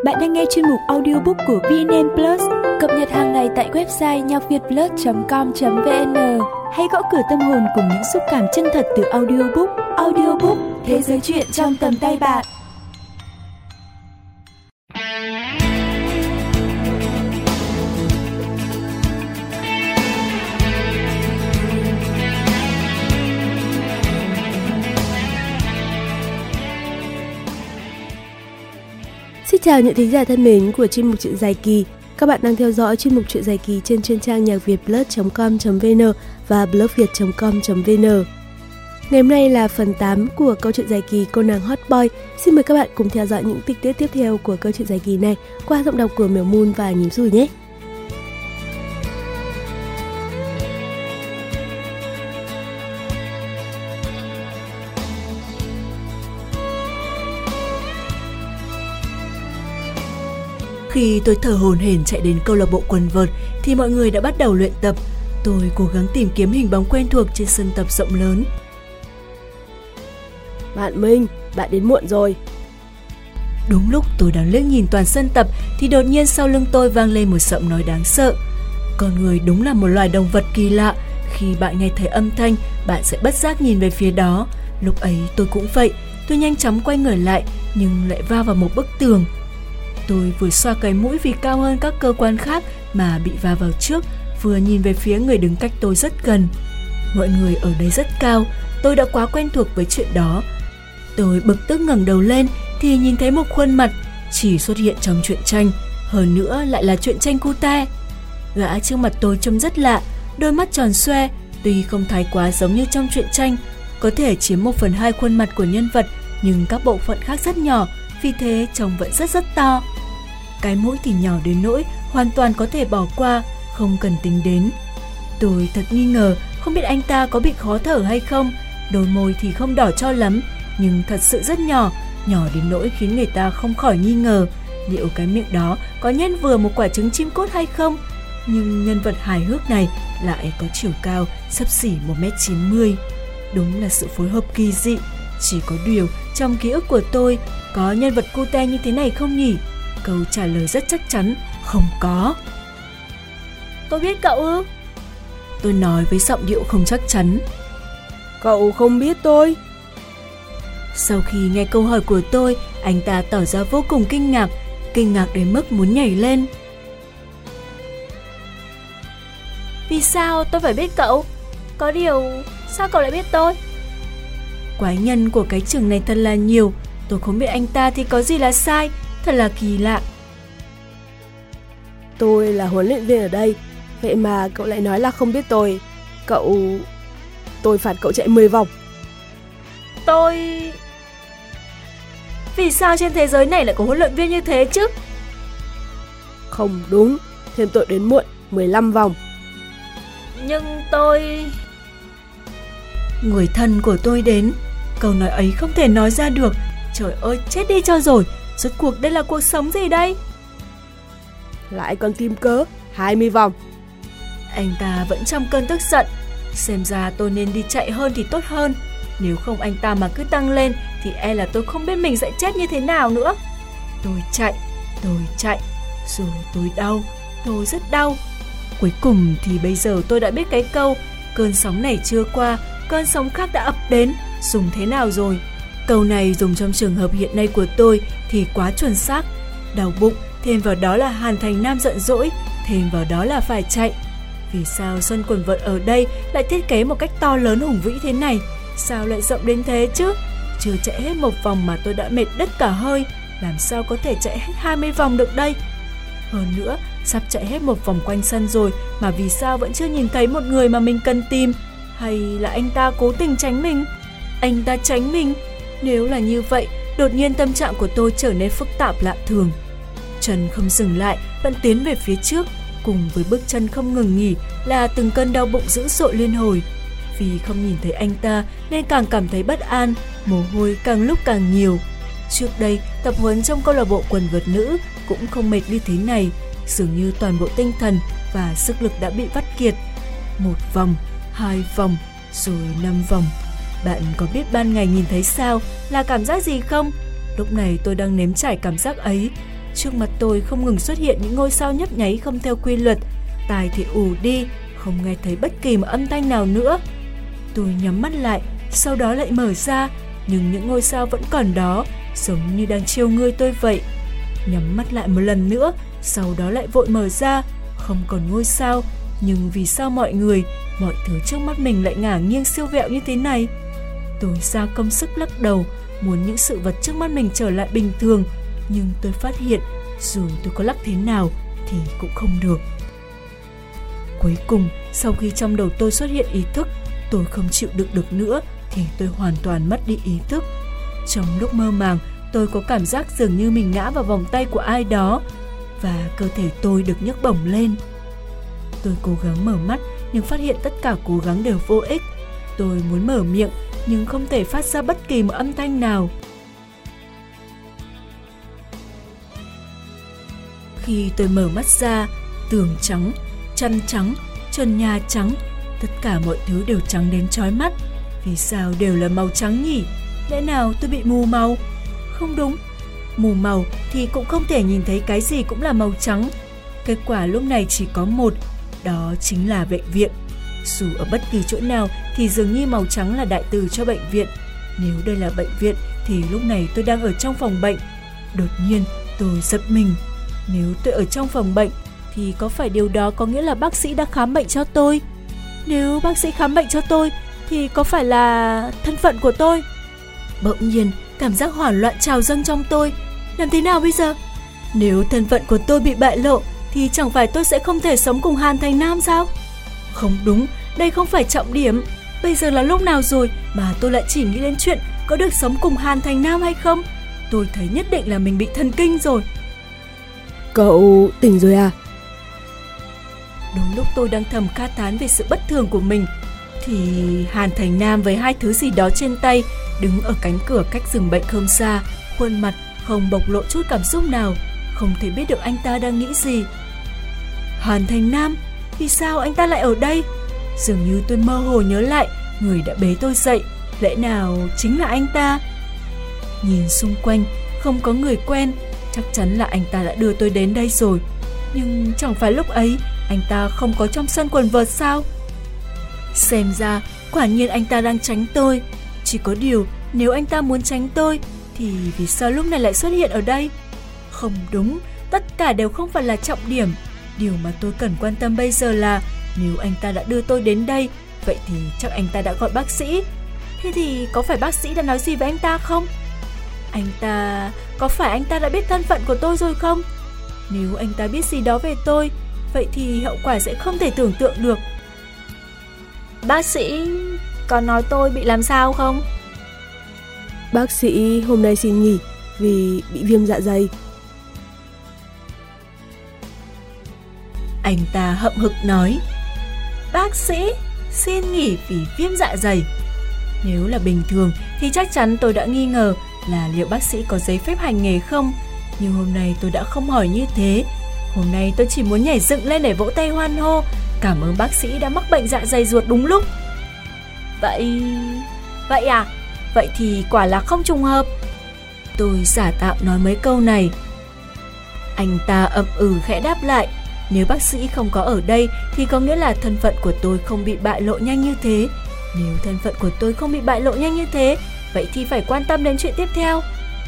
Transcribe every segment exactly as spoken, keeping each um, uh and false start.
Bạn đang nghe chuyên mục audiobook của vê en en Plus, cập nhật hàng ngày tại website nhacvietplus chấm com chấm vn. Hãy gõ cửa tâm hồn cùng những xúc cảm chân thật từ audiobook. Audiobook, thế giới truyện trong tầm tay bạn. Xin chào những thính giả thân mến của chuyên mục truyện dài kỳ. Các bạn đang theo dõi chuyên mục truyện dài kỳ trên chuyên trang nhacvietplus chấm com chấm vn và blogviet chấm com chấm vn. Ngày hôm nay là phần tám của câu chuyện dài kỳ Cô nàng hot boy. Xin mời các bạn cùng theo dõi những tình tiết tiếp theo của câu chuyện dài kỳ này qua giọng đọc của Mèo Moon và Nhím Rùi nhé. Khi tôi thở hổn hển chạy đến câu lạc bộ quần vợt thì mọi người đã bắt đầu luyện tập. Tôi cố gắng tìm kiếm hình bóng quen thuộc trên sân tập rộng lớn. Bạn Minh, bạn đến muộn rồi. Đúng lúc tôi đang liếc nhìn toàn sân tập thì đột nhiên sau lưng tôi vang lên một giọng nói đáng sợ. Con người đúng là một loài động vật kỳ lạ. Khi bạn nghe thấy âm thanh, bạn sẽ bất giác nhìn về phía đó. Lúc ấy tôi cũng vậy. Tôi nhanh chóng quay người lại nhưng lại va vào một bức tường. Tôi vừa xoa cái mũi vì cao hơn các cơ quan khác mà bị va vào trước, vừa nhìn về phía người đứng cách tôi rất gần. Mọi người ở đây rất cao, tôi đã quá quen thuộc với chuyện đó. Tôi bực tức ngẩng đầu lên thì nhìn thấy một khuôn mặt chỉ xuất hiện trong truyện tranh, hơn nữa lại là truyện tranh cute. Gã trước mặt tôi trông rất lạ, đôi mắt tròn xoe, tuy không thái quá giống như trong truyện tranh, có thể chiếm một phần hai khuôn mặt của nhân vật, nhưng các bộ phận khác rất nhỏ, vì thế trông vẫn rất rất to. Cái mũi thì nhỏ đến nỗi hoàn toàn có thể bỏ qua, không cần tính đến. Tôi thật nghi ngờ, không biết anh ta có bị khó thở hay không. Đôi môi thì không đỏ cho lắm, nhưng thật sự rất nhỏ, nhỏ đến nỗi khiến người ta không khỏi nghi ngờ liệu cái miệng đó có nhét vừa một quả trứng chim cút hay không. Nhưng nhân vật hài hước này lại có chiều cao xấp xỉ một mét chín mươi. Đúng là sự phối hợp kỳ dị. Chỉ có điều trong ký ức của tôi có nhân vật cute như thế này không nhỉ? Câu trả lời rất chắc chắn, không có. Tôi biết cậu ư? Tôi nói với giọng điệu không chắc chắn. Cậu không biết tôi? Sau khi nghe câu hỏi của tôi, anh ta tỏ ra vô cùng kinh ngạc, kinh ngạc đến mức muốn nhảy lên. Vì sao tôi phải biết cậu? Có điều, sao cậu lại biết tôi? Quái nhân của cái trường này thật là nhiều, tôi không biết anh ta thì có gì là sai, thật là kỳ lạ. Tôi là huấn luyện viên ở đây, vậy mà cậu lại nói là không biết tôi. Cậu... Tôi phạt cậu chạy mười vòng. Tôi... Vì sao trên thế giới này lại có huấn luyện viên như thế chứ? Không đúng, thêm tội đến muộn mười lăm vòng. Nhưng tôi... Người thân của tôi đến. Câu nói ấy không thể nói ra được. Trời ơi, chết đi cho rồi. Rốt cuộc đây là cuộc sống gì đây? Lại còn tìm cớ, hai mươi vòng. Anh ta vẫn trong cơn tức giận. Xem ra tôi nên đi chạy hơn thì tốt hơn. Nếu không anh ta mà cứ tăng lên thì e là tôi không biết mình sẽ chết như thế nào nữa. Tôi chạy, tôi chạy, rồi tôi đau, tôi rất đau. Cuối cùng thì bây giờ tôi đã biết cái câu cơn sóng này chưa qua, cơn sóng khác đã ập đến, dùng thế nào rồi. Câu này dùng trong trường hợp hiện nay của tôi thì quá chuẩn xác. Đau bụng, thêm vào đó là Hàn Thành Nam giận dỗi, thêm vào đó là phải chạy. Vì sao sân quần vợt ở đây lại thiết kế một cách to lớn hùng vĩ thế này? Sao lại rộng đến thế chứ? Chưa chạy hết một vòng mà tôi đã mệt đứt cả hơi. Làm sao có thể chạy hết hai mươi vòng được đây? Hơn nữa, sắp chạy hết một vòng quanh sân rồi mà vì sao vẫn chưa nhìn thấy một người mà mình cần tìm? Hay là anh ta cố tình tránh mình? Anh ta tránh mình? Nếu là như vậy, đột nhiên tâm trạng của tôi trở nên phức tạp lạ thường. Chân không dừng lại, vẫn tiến về phía trước. Cùng với bước chân không ngừng nghỉ là từng cơn đau bụng dữ dội liên hồi. Vì không nhìn thấy anh ta nên càng cảm thấy bất an, mồ hôi càng lúc càng nhiều. Trước đây, tập huấn trong câu lạc bộ quần vợt nữ cũng không mệt như thế này. Dường như toàn bộ tinh thần và sức lực đã bị vắt kiệt. Một vòng, hai vòng, rồi năm vòng. Bạn có biết ban ngày nhìn thấy sao là cảm giác gì không? Lúc này tôi đang nếm trải cảm giác ấy. Trước mặt tôi không ngừng xuất hiện những ngôi sao nhấp nháy không theo quy luật, tai thì ù đi, không nghe thấy bất kỳ một âm thanh nào nữa. Tôi nhắm mắt lại, sau đó lại mở ra, nhưng những ngôi sao vẫn còn đó, giống như đang trêu ngươi tôi vậy. Nhắm mắt lại một lần nữa, sau đó lại vội mở ra, không còn ngôi sao, nhưng vì sao mọi người, mọi thứ trước mắt mình lại ngả nghiêng siêu vẹo như thế này? Tôi ra công sức lắc đầu, muốn những sự vật trước mắt mình trở lại bình thường, nhưng tôi phát hiện dù tôi có lắc thế nào thì cũng không được. Cuối cùng, sau khi trong đầu tôi xuất hiện ý thức, tôi không chịu đựng được nữa thì tôi hoàn toàn mất đi ý thức. Trong lúc mơ màng, tôi có cảm giác dường như mình ngã vào vòng tay của ai đó và cơ thể tôi được nhấc bổng lên. Tôi cố gắng mở mắt nhưng phát hiện tất cả cố gắng đều vô ích. Tôi muốn mở miệng nhưng không thể phát ra bất kỳ một âm thanh nào. Khi tôi mở mắt ra, tường trắng, chăn trắng, trần nhà trắng, tất cả mọi thứ đều trắng đến chói mắt. Vì sao đều là màu trắng nhỉ? Lẽ nào tôi bị mù màu? Không đúng, mù màu thì cũng không thể nhìn thấy cái gì cũng là màu trắng. Kết quả lúc này chỉ có một, đó chính là bệnh viện. Dù ở bất kỳ chỗ nào thì dường như màu trắng là đại từ cho bệnh viện. Nếu đây là bệnh viện thì lúc này tôi đang ở trong phòng bệnh. Đột nhiên tôi giật mình. Nếu tôi ở trong phòng bệnh thì có phải điều đó có nghĩa là bác sĩ đã khám bệnh cho tôi? Nếu bác sĩ khám bệnh cho tôi thì có phải là thân phận của tôi? Bỗng nhiên cảm giác hoảng loạn trào dâng trong tôi. Làm thế nào bây giờ? Nếu thân phận của tôi bị bại lộ thì chẳng phải tôi sẽ không thể sống cùng Hàn Thành Nam sao? Không đúng, đây không phải trọng điểm. Bây giờ là lúc nào rồi mà tôi lại chỉ nghĩ đến chuyện có được sống cùng Hàn Thành Nam hay không? Tôi thấy nhất định là mình bị thần kinh rồi. Cậu tỉnh rồi à? Đúng lúc tôi đang thầm ca thán về sự bất thường của mình thì Hàn Thành Nam với hai thứ gì đó trên tay đứng ở cánh cửa cách giường bệnh không xa, khuôn mặt không bộc lộ chút cảm xúc nào, không thể biết được anh ta đang nghĩ gì. Hàn Thành Nam, vì sao anh ta lại ở đây? Dường như tôi mơ hồ nhớ lại người đã bế tôi dậy, lẽ nào chính là anh ta? Nhìn xung quanh, không có người quen, chắc chắn là anh ta đã đưa tôi đến đây rồi. Nhưng chẳng phải lúc ấy anh ta không có trong sân quần vợt sao? Xem ra quả nhiên anh ta đang tránh tôi. Chỉ có điều nếu anh ta muốn tránh tôi thì vì sao lúc này lại xuất hiện ở đây? Không đúng, tất cả đều không phải là trọng điểm. Điều mà tôi cần quan tâm bây giờ là nếu anh ta đã đưa tôi đến đây, vậy thì chắc anh ta đã gọi bác sĩ. Thế thì có phải bác sĩ đã nói gì với anh ta không? Anh ta... Có phải anh ta đã biết thân phận của tôi rồi không? Nếu anh ta biết gì đó về tôi, vậy thì hậu quả sẽ không thể tưởng tượng được. Bác sĩ có nói tôi bị làm sao không? Bác sĩ hôm nay xin nghỉ vì bị viêm dạ dày. Anh ta hậm hực nói. Bác sĩ xin nghỉ vì viêm dạ dày. Nếu là bình thường thì chắc chắn tôi đã nghi ngờ là liệu bác sĩ có giấy phép hành nghề không. Nhưng hôm nay tôi đã không hỏi như thế. Hôm nay tôi chỉ muốn nhảy dựng lên để vỗ tay hoan hô, cảm ơn bác sĩ đã mắc bệnh dạ dày ruột đúng lúc. Vậy... Vậy à? Vậy thì quả là không trùng hợp. Tôi giả tạo nói mấy câu này. Anh ta ậm ừ khẽ đáp lại. Nếu bác sĩ không có ở đây thì có nghĩa là thân phận của tôi không bị bại lộ nhanh như thế. Nếu thân phận của tôi không bị bại lộ nhanh như thế, vậy thì phải quan tâm đến chuyện tiếp theo.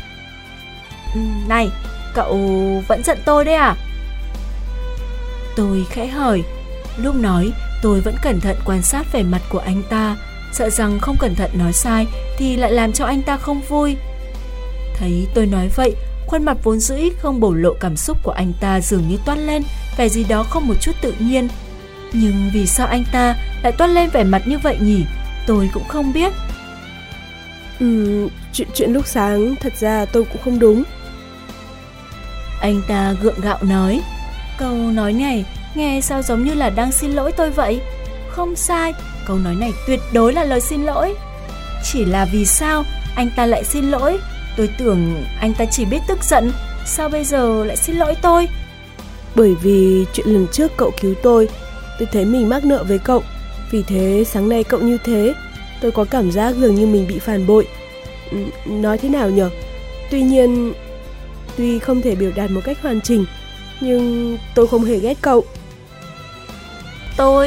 Này, cậu vẫn giận tôi đấy à? Tôi khẽ hỏi. Lúc nói, tôi vẫn cẩn thận quan sát vẻ mặt của anh ta, sợ rằng không cẩn thận nói sai thì lại làm cho anh ta không vui. Thấy tôi nói vậy, khuôn mặt vốn dĩ không bộc lộ cảm xúc của anh ta dường như toát lên vẻ gì đó không một chút tự nhiên. Nhưng vì sao anh ta lại toát lên vẻ mặt như vậy nhỉ? Tôi cũng không biết. Ừ, chuyện, chuyện lúc sáng thật ra tôi cũng không đúng. Anh ta gượng gạo nói. Câu nói này nghe sao giống như là đang xin lỗi tôi vậy? Không sai, câu nói này tuyệt đối là lời xin lỗi. Chỉ là vì sao anh ta lại xin lỗi? Tôi tưởng anh ta chỉ biết tức giận, sao bây giờ lại xin lỗi tôi? Bởi vì chuyện lần trước cậu cứu tôi, tôi thấy mình mắc nợ với cậu. Vì thế sáng nay cậu như thế, tôi có cảm giác dường như mình bị phản bội. Nói thế nào nhở? Tuy nhiên... Tuy không thể biểu đạt một cách hoàn chỉnh, nhưng tôi không hề ghét cậu. Tôi...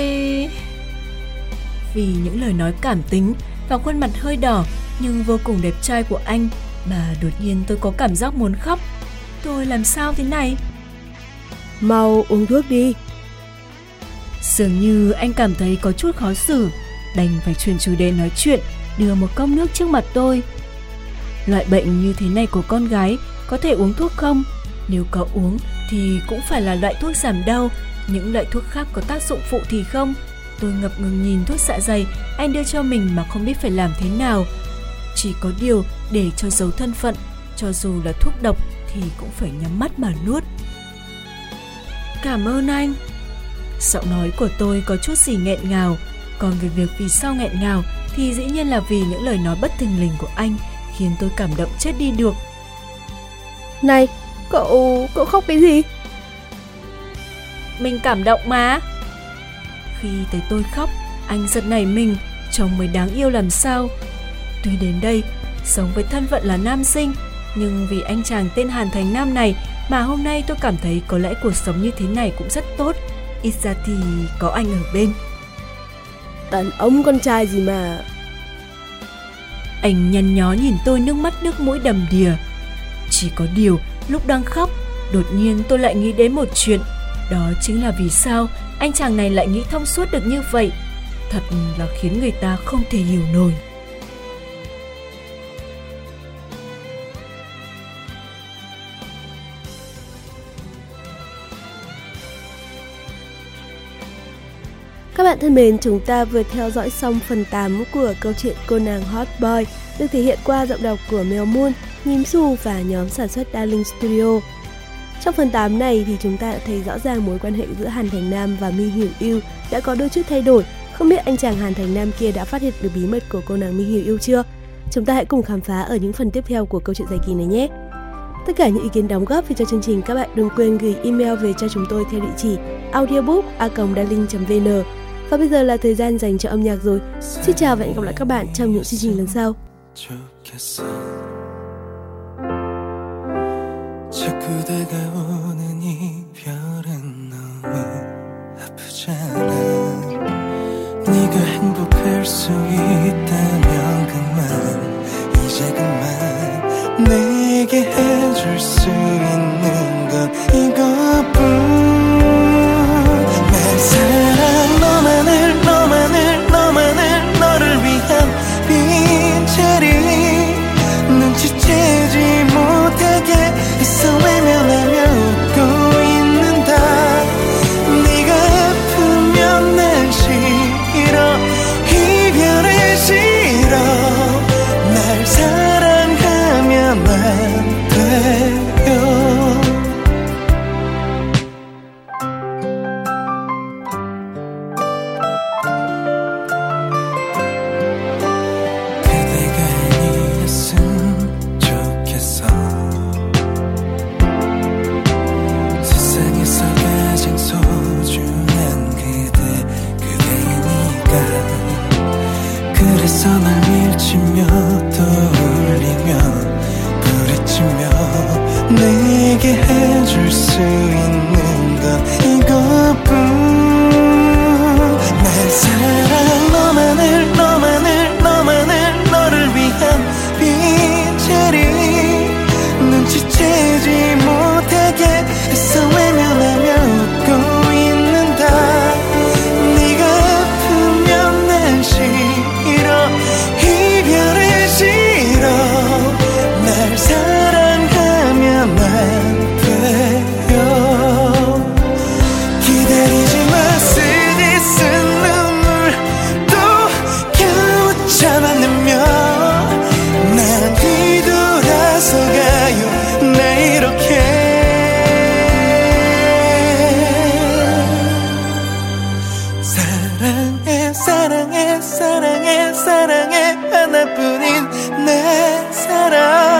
Vì những lời nói cảm tính và khuôn mặt hơi đỏ nhưng vô cùng đẹp trai của anh mà đột nhiên tôi có cảm giác muốn khóc. Tôi làm sao thế này? Mau uống thuốc đi. Dường như anh cảm thấy có chút khó xử, đành phải chuyển chủ đề nói chuyện, đưa một cốc nước trước mặt tôi. Loại bệnh như thế này của con gái có thể uống thuốc không? Nếu có uống thì cũng phải là loại thuốc giảm đau, những loại thuốc khác có tác dụng phụ thì không. Tôi ngập ngừng nhìn thuốc dạ dày anh đưa cho mình mà không biết phải làm thế nào. Chỉ có điều để cho giấu thân phận, cho dù là thuốc độc thì cũng phải nhắm mắt mà nuốt. Cảm ơn anh. Giọng nói của tôi có chút gì nghẹn ngào. Còn về việc vì sao nghẹn ngào thì dĩ nhiên là vì những lời nói bất thình lình của anh khiến tôi cảm động chết đi được. Này, cậu, cậu khóc cái gì? Mình cảm động mà. Khi thấy tôi khóc, anh giật nảy mình, chồng mới đáng yêu làm sao. Tuy đến đây, sống với thân phận là nam sinh, nhưng vì anh chàng tên Hàn Thành Nam này mà hôm nay tôi cảm thấy có lẽ cuộc sống như thế này cũng rất tốt. Ít ra thì có anh ở bên. Đàn ông con trai gì mà. Anh nhăn nhó nhìn tôi nước mắt nước mũi đầm đìa. Chỉ có điều lúc đang khóc, đột nhiên tôi lại nghĩ đến một chuyện. Đó chính là vì sao anh chàng này lại nghĩ thông suốt được như vậy. Thật là khiến người ta không thể hiểu nổi. Các bạn thân mến, chúng ta vừa theo dõi xong phần tám của câu chuyện Cô nàng Hot Boy được thể hiện qua giọng đọc của Mel Moon, Nhím Xu và nhóm sản xuất Darling Studio. Trong phần tám này thì chúng ta đã thấy rõ ràng mối quan hệ giữa Hàn Thành Nam và Mi Hiểu Yêu đã có đôi chút thay đổi. Không biết anh chàng Hàn Thành Nam kia đã phát hiện được bí mật của cô nàng Mi Hiểu Yêu chưa? Chúng ta hãy cùng khám phá ở những phần tiếp theo của câu chuyện dài kỳ này nhé. Tất cả những ý kiến đóng góp về cho chương trình các bạn đừng quên gửi email về cho chúng tôi theo địa chỉ audiobook a còng darling chấm vn. Và bây giờ là thời gian dành cho âm nhạc rồi. Xin chào và hẹn gặp lại các bạn trong những chương trình lần sau. 네가 행복할 수 있다면 그만 이제 그만 내게 해줄 수 있는 건 이것뿐 날 사랑 너만을 너만을 너만을 너를 위한 빈자리 눈치채지 못하게 있어 외면하며 웃고 있는다 네가 아프면 난 싫어 이별을 싫어 날 사랑하면 안 돼요 그래서 날 밀치며 떠올리며 부딪히며 내게 해줄 수 있는 건 이것뿐 날 사랑 너만을 너만을 너만을 너를 위한 빈자리 눈치채지 못하게 애써 외면하며 웃고 있는다 네가 아프면 난 싫어 이별을 싫어 날 사랑하면 안 돼요 기다리지 마 쓰디 쓴 눈물 또 겨우 참아내며 난 뒤돌아서 가요 나 이렇게 사랑해 사랑해 사랑해 사랑해 하나뿐인 내 사랑